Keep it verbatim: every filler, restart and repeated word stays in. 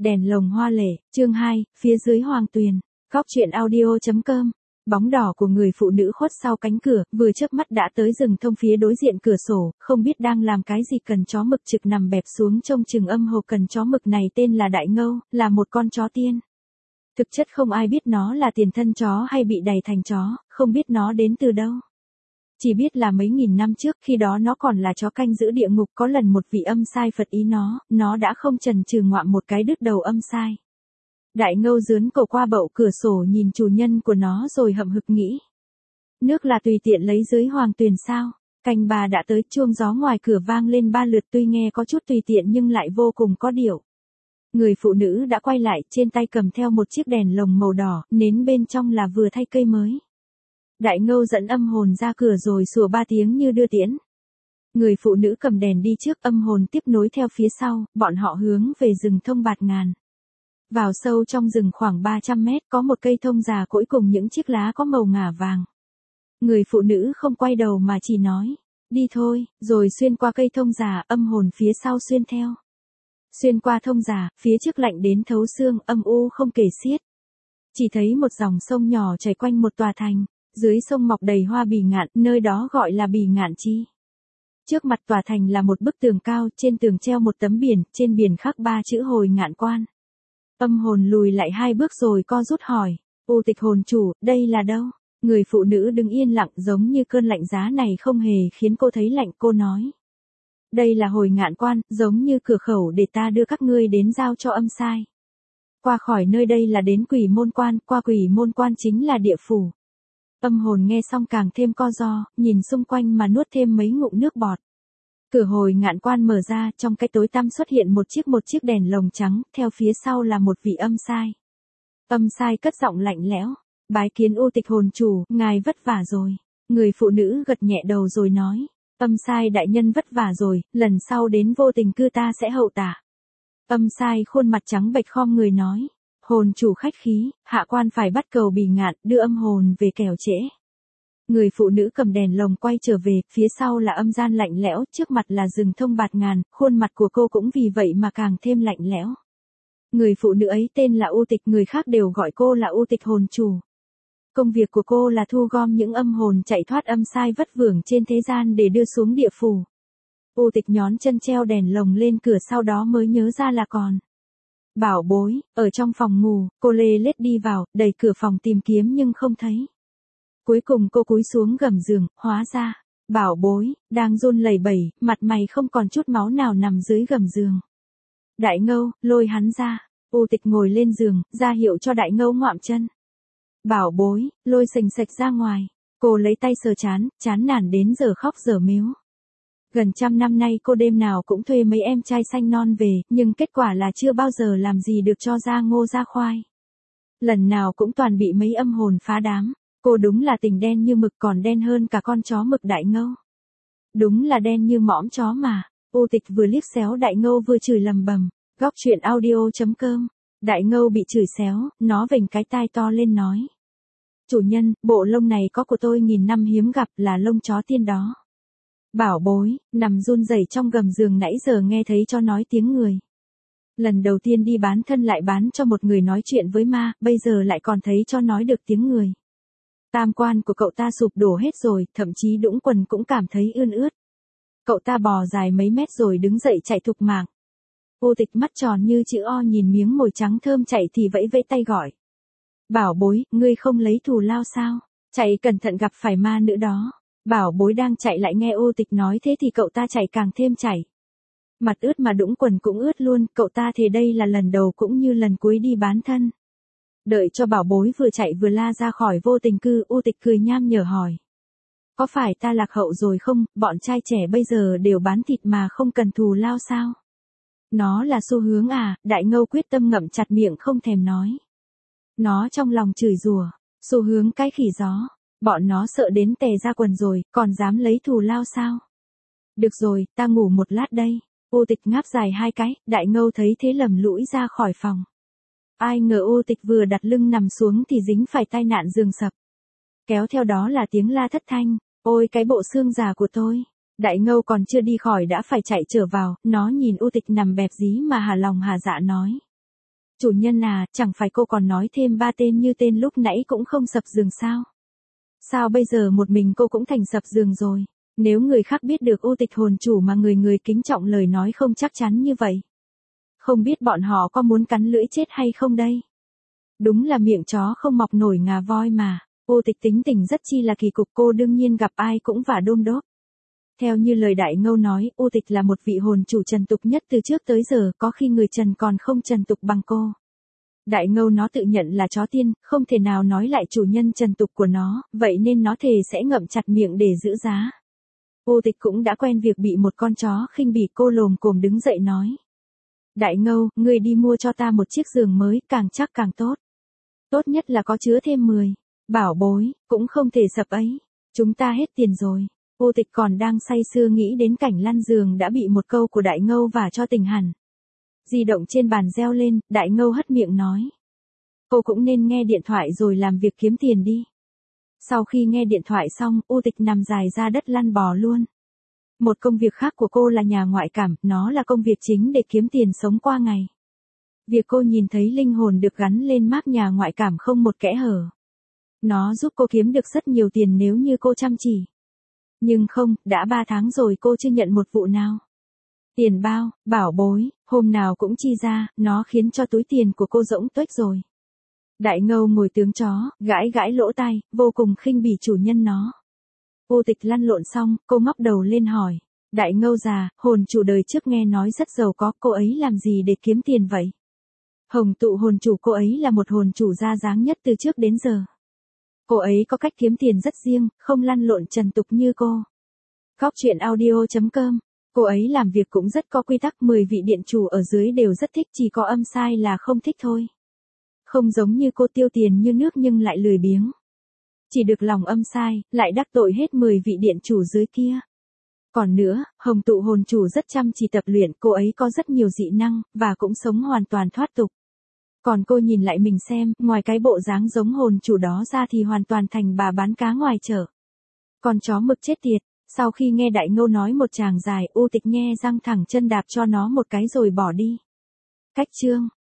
Đèn lồng hoa lệ, chương hai, phía dưới hoàng tuyền, góc truyện audio.com. Bóng đỏ của người phụ nữ khuất sau cánh cửa, vừa chớp mắt đã tới rừng thông phía đối diện cửa sổ, không biết đang làm cái gì. Cần chó mực trực nằm bẹp xuống trông chừng âm hồ. Cần chó mực này tên là Đại Ngâu, là một con chó tiên. Thực chất không ai biết nó là tiền thân chó hay bị đày thành chó, không biết nó đến từ đâu. Chỉ biết là mấy nghìn năm trước, khi đó nó còn là chó canh giữ địa ngục, có lần một vị âm sai Phật ý nó, nó đã không chần chừ ngoạm một cái đứt đầu âm sai. Đại Ngâu dướn cổ qua bậu cửa sổ nhìn chủ nhân của nó rồi hậm hực nghĩ. Nước là tùy tiện lấy dưới hoàng tuyền sao? Canh bà đã tới, chuông gió ngoài cửa vang lên ba lượt, tuy nghe có chút tùy tiện nhưng lại vô cùng có điệu. Người phụ nữ đã quay lại, trên tay cầm theo một chiếc đèn lồng màu đỏ, nến bên trong là vừa thay cây mới. Đại Ngâu dẫn âm hồn ra cửa rồi sủa ba tiếng như đưa tiễn. Người phụ nữ cầm đèn đi trước, âm hồn tiếp nối theo phía sau, bọn họ hướng về rừng thông bạt ngàn. Vào sâu trong rừng khoảng ba trăm mét có một cây thông già cỗi cùng những chiếc lá có màu ngả vàng. Người phụ nữ không quay đầu mà chỉ nói, đi thôi, rồi xuyên qua cây thông già, âm hồn phía sau xuyên theo. Xuyên qua thông già, phía trước lạnh đến thấu xương, âm u không kể xiết. Chỉ thấy một dòng sông nhỏ chảy quanh một tòa thành, dưới sông mọc đầy hoa bỉ ngạn, nơi đó gọi là Bỉ Ngạn Chi. Trước mặt tòa thành là một bức tường cao, trên tường treo một tấm biển, trên biển khắc ba chữ Hồi Ngạn Quan. Âm hồn lùi lại hai bước rồi co rút hỏi, U Tịch hồn chủ, đây là đâu? Người phụ nữ đứng yên lặng, giống như cơn lạnh giá này không hề khiến cô thấy lạnh. Cô nói, đây là Hồi Ngạn Quan, giống như cửa khẩu để ta đưa các ngươi đến giao cho âm sai. Qua khỏi nơi đây là đến Quỷ Môn Quan, qua Quỷ Môn Quan chính là địa phủ. Âm hồn nghe xong càng thêm co ro, nhìn xung quanh mà nuốt thêm mấy ngụm nước bọt. Cửa Hồi Ngạn Quan mở ra, trong cái tối tăm xuất hiện một chiếc một chiếc đèn lồng trắng, theo phía sau là một vị âm sai. Âm sai cất giọng lạnh lẽo, bái kiến U Tịch hồn chủ, ngài vất vả rồi. Người phụ nữ gật nhẹ đầu rồi nói, âm sai đại nhân vất vả rồi, lần sau đến Vô Tình Cư ta sẽ hậu tạ. Âm sai khuôn mặt trắng bệch khom người nói, hồn chủ khách khí, hạ quan phải bắt cầu Bỉ Ngạn, đưa âm hồn về kẻo trễ. Người phụ nữ cầm đèn lồng quay trở về, phía sau là âm gian lạnh lẽo, trước mặt là rừng thông bạt ngàn, khuôn mặt của cô cũng vì vậy mà càng thêm lạnh lẽo. Người phụ nữ ấy tên là U Tịch, người khác đều gọi cô là U Tịch hồn chủ. Công việc của cô là thu gom những âm hồn chạy thoát âm sai vất vưởng trên thế gian để đưa xuống địa phủ. U Tịch nhón chân treo đèn lồng lên cửa, sau đó mới nhớ ra là còn bảo bối, ở trong phòng ngủ. Cô lê lết đi vào, đẩy cửa phòng tìm kiếm nhưng không thấy. Cuối cùng cô cúi xuống gầm giường, hóa ra, bảo bối, đang run lẩy bẩy, mặt mày không còn chút máu nào nằm dưới gầm giường. Đại Ngâu, lôi hắn ra. U Tịch ngồi lên giường, ra hiệu cho Đại Ngâu ngoạm chân. Bảo bối, lôi sành sạch ra ngoài. Cô lấy tay sờ chán, chán nản đến giờ khóc giờ mếu. Gần trăm năm nay cô đêm nào cũng thuê mấy em trai xanh non về, nhưng kết quả là chưa bao giờ làm gì được cho ra ngô ra khoai. Lần nào cũng toàn bị mấy âm hồn phá đám. Cô đúng là tình đen như mực, còn đen hơn cả con chó mực Đại Ngâu. Đúng là đen như mõm chó mà. U Tịch vừa liếc xéo Đại Ngâu vừa chửi lầm bầm. Góc truyện audio.com. Đại Ngâu bị chửi xéo, nó vểnh cái tai to lên nói. Chủ nhân, bộ lông này có của tôi nghìn năm hiếm gặp, là lông chó tiên đó. Bảo bối, nằm run rẩy trong gầm giường nãy giờ nghe thấy cho nói tiếng người. Lần đầu tiên đi bán thân lại bán cho một người nói chuyện với ma, bây giờ lại còn thấy cho nói được tiếng người. Tam quan của cậu ta sụp đổ hết rồi, thậm chí đũng quần cũng cảm thấy ươn ướt. Cậu ta bò dài mấy mét rồi đứng dậy chạy thục mạng. U Tịch mắt tròn như chữ O nhìn miếng mồi trắng thơm chạy thì vẫy vẫy tay gọi. Bảo bối, ngươi không lấy thù lao sao? Chạy cẩn thận gặp phải ma nữ đó. Bảo bối đang chạy lại nghe U Tịch nói thế thì cậu ta chạy càng thêm chạy. Mặt ướt mà đũng quần cũng ướt luôn, cậu ta thề đây là lần đầu cũng như lần cuối đi bán thân. Đợi cho bảo bối vừa chạy vừa la ra khỏi Vô Tình Cư, U Tịch cười nham nhở hỏi. Có phải ta lạc hậu rồi không, bọn trai trẻ bây giờ đều bán thịt mà không cần thù lao sao? Nó là xu hướng à? Đại Ngâu quyết tâm ngậm chặt miệng không thèm nói. Nó trong lòng chửi rủa, xu hướng cái khỉ gió, bọn nó sợ đến tè ra quần rồi, còn dám lấy thù lao sao? Được rồi, ta ngủ một lát đây. U Tịch ngáp dài hai cái, Đại Ngâu thấy thế lầm lũi ra khỏi phòng. Ai ngờ U Tịch vừa đặt lưng nằm xuống thì dính phải tai nạn giường sập. Kéo theo đó là tiếng la thất thanh, ôi cái bộ xương già của tôi. Đại Ngâu còn chưa đi khỏi đã phải chạy trở vào, nó nhìn U Tịch nằm bẹp dí mà hà lòng hà dạ nói. Chủ nhân à, chẳng phải cô còn nói thêm ba tên như tên lúc nãy cũng không sập giường sao? Sao bây giờ một mình cô cũng thành sập giường rồi? Nếu người khác biết được U Tịch hồn chủ mà người người kính trọng lời nói không chắc chắn như vậy. Không biết bọn họ có muốn cắn lưỡi chết hay không đây? Đúng là miệng chó không mọc nổi ngà voi mà. U Tịch tính tình rất chi là kỳ cục, cô đương nhiên gặp ai cũng vả đôm đốp. Theo như lời Đại Ngâu nói, U Tịch là một vị hồn chủ trần tục nhất từ trước tới giờ, có khi người trần còn không trần tục bằng cô. Đại Ngâu nó tự nhận là chó tiên, không thể nào nói lại chủ nhân trần tục của nó, vậy nên nó thề sẽ ngậm chặt miệng để giữ giá. U Tịch cũng đã quen việc bị một con chó khinh bỉ, cô lồm cồm đứng dậy nói. Đại Ngâu, ngươi đi mua cho ta một chiếc giường mới, càng chắc càng tốt. Tốt nhất là có chứa thêm mười. Bảo bối, cũng không thể sập ấy. Chúng ta hết tiền rồi. U Tịch còn đang say sưa nghĩ đến cảnh lăn giường đã bị một câu của Đại Ngâu vả cho tỉnh hẳn. Di động trên bàn reo lên, Đại Ngâu hất miệng nói. Cô cũng nên nghe điện thoại rồi làm việc kiếm tiền đi. Sau khi nghe điện thoại xong, U Tịch nằm dài ra đất lăn bò luôn. Một công việc khác của cô là nhà ngoại cảm, nó là công việc chính để kiếm tiền sống qua ngày. Việc cô nhìn thấy linh hồn được gắn lên mác nhà ngoại cảm không một kẽ hở. Nó giúp cô kiếm được rất nhiều tiền nếu như cô chăm chỉ. Nhưng không, đã ba tháng rồi cô chưa nhận một vụ nào. Tiền bao, bảo bối, hôm nào cũng chi ra, nó khiến cho túi tiền của cô rỗng tuếch rồi. Đại Ngâu ngồi tướng chó, gãi gãi lỗ tai, vô cùng khinh bỉ chủ nhân nó. U Tịch lăn lộn xong, cô ngóc đầu lên hỏi. Đại Ngâu già, hồn chủ đời trước nghe nói rất giàu có, cô ấy làm gì để kiếm tiền vậy? Hồng Tụ hồn chủ, cô ấy là một hồn chủ ra dáng nhất từ trước đến giờ. Cô ấy có cách kiếm tiền rất riêng, không lăn lộn trần tục như cô. Góc truyện audio chấm com. Cô ấy làm việc cũng rất có quy tắc, mười vị điện chủ ở dưới đều rất thích, chỉ có âm sai là không thích thôi. Không giống như cô tiêu tiền như nước nhưng lại lười biếng. Chỉ được lòng âm sai, lại đắc tội hết mười vị điện chủ dưới kia. Còn nữa, Hồng Tụ hồn chủ rất chăm chỉ tập luyện, cô ấy có rất nhiều dị năng, và cũng sống hoàn toàn thoát tục. Còn cô nhìn lại mình xem, ngoài cái bộ dáng giống hồn chủ đó ra thì hoàn toàn thành bà bán cá ngoài chợ. Con chó mực chết tiệt, sau khi nghe Đại Ngâu nói một tràng dài, U Tịch nghe răng thẳng chân đạp cho nó một cái rồi bỏ đi. Cách chương